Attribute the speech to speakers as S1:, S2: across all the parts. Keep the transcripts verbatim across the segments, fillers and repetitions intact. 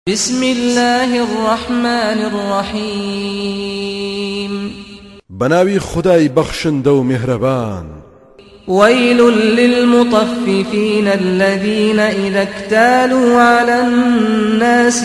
S1: بسم الله الرحمن الرحيم
S2: بناوي خداي بخشن دو مهربان
S1: ويل للمطففين الذين إذا اكتالوا على الناس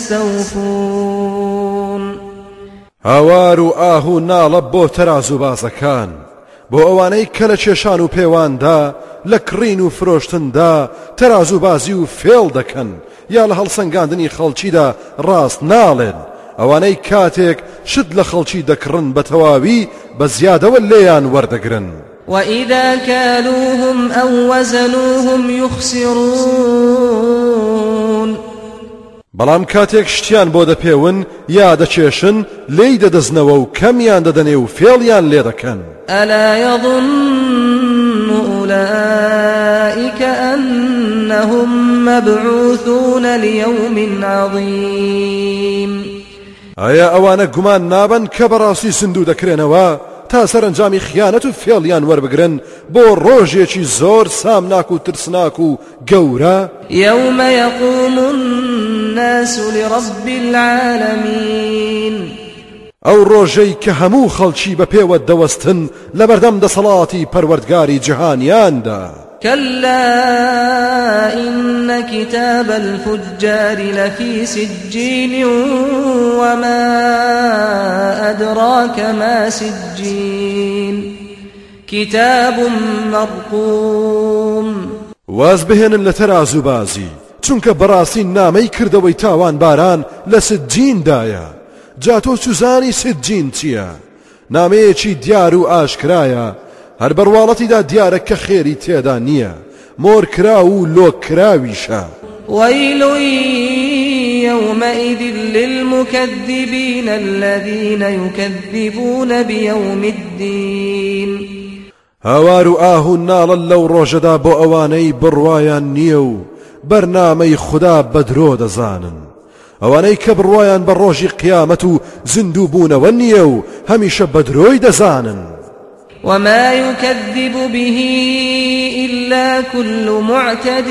S1: يستوفون
S2: هاوارو آهو نالب ترازو بازكان بۆ ئەوانەی کە لە کێشان و پێواندا لە کڕین و فرۆشتندا تەرازوو بازی و فێڵ دەکەن یا لە هەڵسەنگاندنی خەڵکیدا ڕاست ناڵێن ئەوانەی کاتێک شت لە خەڵکی دەکڕن بە تەواوی بە زیادەوە لێیان وەردەگرن
S1: وإذا كالوهم أو وزنوهم يخسرون
S2: بەڵام کاتێک شتیان بۆ دەپێون یا دەچێشن لێی دەدەزنەوە و کەمیان دەدەنێ و فێڵیان لێ دەکەن
S1: ألا يظن أولئك أنهم مبعوثون ليوم عظيم
S2: ئایا ئەوانە گومان نابن کە بەڕاستی سندوو دەکرێنەوە تا سەرنجامی خیانەت و فێڵیان وەربگرن بۆ ڕۆژێکی زۆر سامناک و ترسناک و گەورە
S1: يوم يقوم الناس لرب العالمين
S2: ئەو ڕۆژەی کە هەموو خەڵکی بە پێوە دەوەستن لە بەردەم دەسەڵاتی پەروەردگاری جیهانیاندا
S1: كلا إن كتاب الفجار لفي سجين وما أدراك ما سجين كتاب مرقوم
S2: واز بهێنن لە تەرازوو بازی چونکە بەڕاستی نامەی کردەوەی تاوان باران لە سجیندایە جا تۆ سوزانی سجین چییە؟ نامەیەکی دیار و ئاشکرایە هەر بەرواڵەتیدا دیارە کە خێری تێدا نییە مۆرکرا و لۆکراویشە
S1: ويل يومئذ للمكذبين الذين يكذبون بيوم الدين
S2: هاوار و ئاهو ناڵن لەو ڕۆژەدا بۆ ئەوانەی بڕوایان نییە و بەرنامەی خوددا بەدرۆ دەزانن ئەوانەی کە بڕوایان بە ڕۆژی قیامەت و زیندوو بوونەوە نییە و هەمیشە بەدرۆی دەزانن
S1: وما يكذب به إلا كل معتد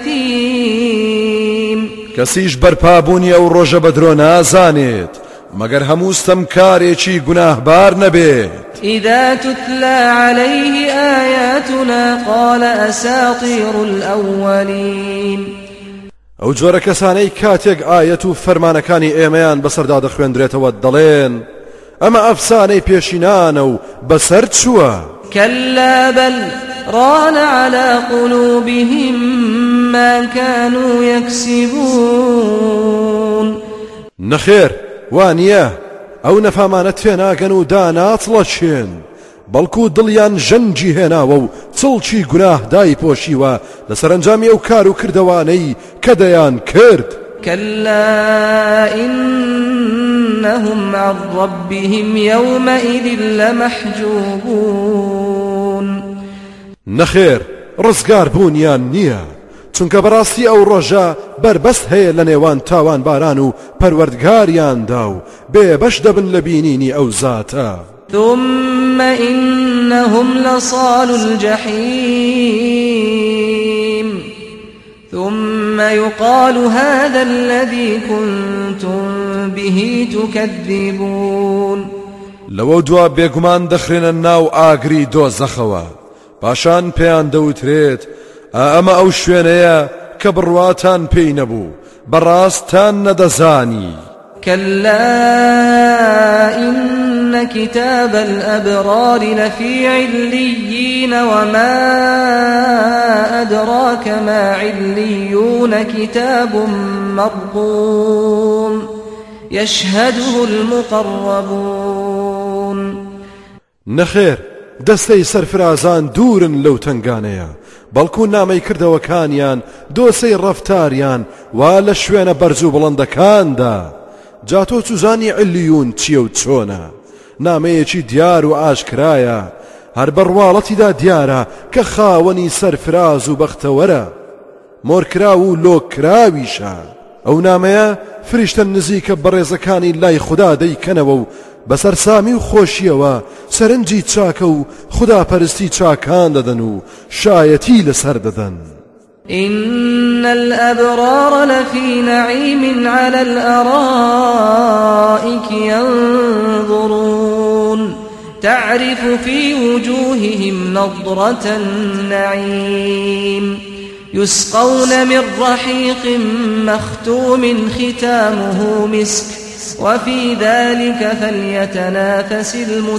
S1: أثيم
S2: کەسیش بەرپابوونی ئەو ڕۆژە بەدرۆ نازانێت مەگەر هەموو ستەمکارێکی گوناهبار نەبێت
S1: إذا تتلى عليه آياتنا قال أساطير الأولين
S2: ئەو جۆرە کەسانەی کاتێک ئایەت و فەرمانەکانی ئێمەیان بەسەردا دەخوێندرێتەوە دەڵێن ئەمە ئەفسانەی پێشینانە و بەسەر چووە
S1: كلا بل ران على قلوبهم ما كانوا يكسبون
S2: نەخێر وانیە ئەو نەفامانە توێناگەن و داناتڵەچێن بەڵکو دڵیان ژەنجی هێناوە و چڵکی گوناه دایپۆشیوە لە سەرنجامی ئەو کار و کردەوانەی کە دەیان کرد
S1: كلا إنهم عن ربهم يومئذ لمحجوبون
S2: نەخێر ڕزگار بوونیان نییە چونکە بەڕاستی ئەو ڕۆژە بربەست هەیە لە نێوان تاوان باران و پەروەردگاریاندا و بێبەش دەبن لە بینینی ئەو زاتە
S1: ثم إنهم لصال الجحيم ثم يقال هذا الذي كنتم به تكذبون
S2: لەوە دوا بێگومان دەخرێنە ناو ئاگری دۆزەخەوە پاشان پێیان دەوترێت ئەمە ئەو شوێنەیە کە بڕواتان پێی نەبوو بەڕاستان نەدەزانی
S1: كلا إن كتاب الأبرار لفي عليين وما أدراك ما عليون كتاب مرقوم يشهده المقربون
S2: نەخێر دەستەی سەرفرازان دوورن لەو تنگانەیە بەڵکو نامەی کردەوەکانیان دۆسەی ڕەفتاریان وا لە شوێنە بەرز و بڵندەکاندا جا تۆ چوزانی علیون چیە و چۆنە نامەیەکی دیار و ئاشکرایە هەر بەڕواڵەتیدا دیارە کە خاوەنی سەرفراز و بەختەوەرە مۆرکرا و لۆکراویشە ئەو نامەیە فریشتە نزیکە بەڕێزەکانی لای خوددا دەیکەنەوە و بەسەر سامی و خۆشیەوە سەرنجی چاکە و خوداپەرستی چاکان دەدەن و شایەتی لەسەر دەدەن
S1: إن الأبرار لفي نعيم على الأرائك ينظرون تعرف في وجوههم نضرة النعيم يسقون من رحيق مختوم ختامه مسك وفي ذلك فليتنافس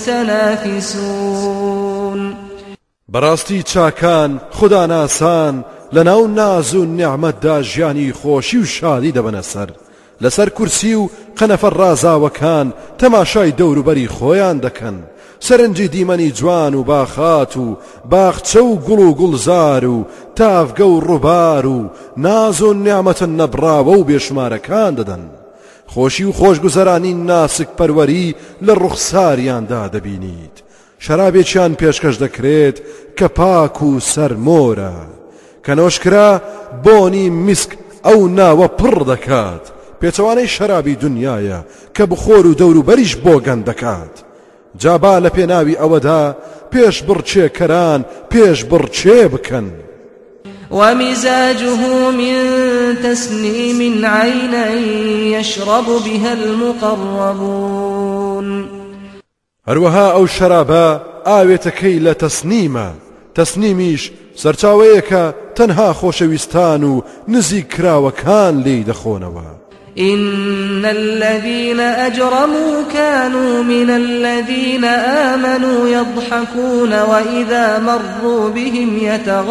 S1: المتنافسون
S2: براستي چاکان خدا ناسان لناو نازو نعمت دا ژیانی خۆشی و شادی دەبەنە سەر لەسەر کورسی و قەنەفە ڕازاوەکان تەماشای دەوروبەری خۆیان دەکەن سەرنجی دیمەنی جوان و باخات و باخچە و گوڵ و گوڵزار و تافگە و ڕووبار و ناز و نیعمەتە نەبراوە و بێشمارەکان دەدەن خۆشی و خۆشگوزەرانی ناسک پەروەری لە ڕوخساریاندا دەبینیت شەرابێکیان پێشکەش دەکرێت کە پاک و سەرمۆرە کە نۆشکرا بۆنی میسک ئەو ناوە پڕ دەکات پێچەوانەی شەرابی دنیایە کە بخۆر و دەوروبەریش بۆ گەن دەکات جابا لە پێناوی ئەوەدا پێش بڕچێکەران پێش بڕچێ بکەن
S1: ومزاجه من تسنيم عينا يشرب بها المقربون
S2: هەروەها ئەو شەرابە ئاوێتەکەی لە تەسنیمە تەسنیمیش سەرچاوەیەکە تەنها خۆشەویستان و نزیک کراوەکان لێی دەخۆنەوە
S1: إن الذين أجرموا كانوا من الذين آمنوا يضحكون وإذا مروا بهم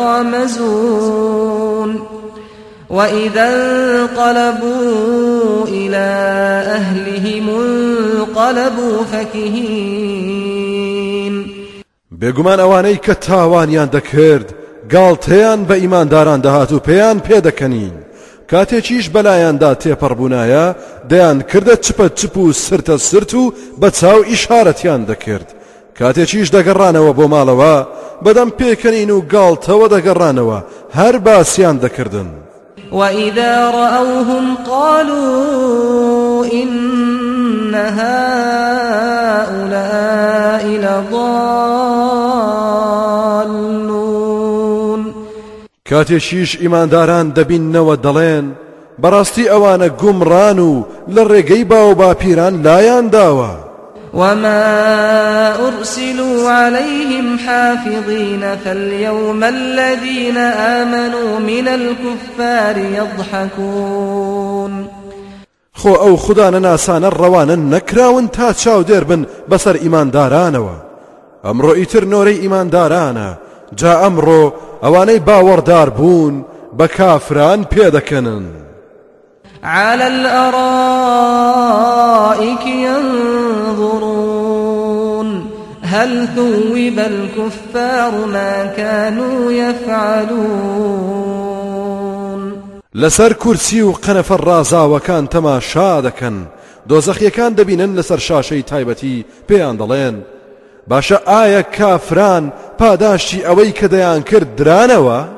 S1: يتغامزون وإذا انقلبوا إلى أهلهم انقلبوا فكهين
S2: بێگومان ئەوانەی کە تاوانیان دەکرد گاڵتەیان بە ئیمانداران دەهات و پێیان پێدەکەنین کاتێکیش بەلایاندا تێپەڕبوونایە دەیان کردە چپە چپ و سرتە سرت و بە چاو ئیشارەتیان دەکرد کاتێکیش دەگەڕانەوە بۆ ماڵەوە بەدەم پێکەنین و گاڵتەوە دەگەڕانەوە هەر باسییان دەکردن
S1: وإذا رأوهم قالوا إن هؤلاء لضالون
S2: کاتێکیش ئیمانداران دەبیننەوە دەڵێن بەڕاستی ئەوانە گومڕان و لە ڕێگەی باو باپیران لایان داوە
S1: وما أرسلوا عليهم حافظين فاليوم الذين آمنوا من الكفار يضحكون
S2: خۆ ئەو خودانە ناسانە ڕەوانە نەکراون تا چاودێر بن بەسەر ئیماندارانەوە ئەمڕۆ ئیتر نۆرەی ئیماندارانە جا ئەمڕۆ ئەوانەی باوەڕدار بوون بە کافران پێدەکەنن
S1: على الأرائك ينظرون هل ثوب الكفار ما كانوا يفعلون
S2: لسر كرسي و قنف الرازاوەکان تەماشا دەکەن دۆزەخیەکان دەبینن لەسەر شاشەی تایبەتی پێیان دەڵێن باشە ئایا کافران پاداشتی ئەوەی کە دەیان کرد درانەوە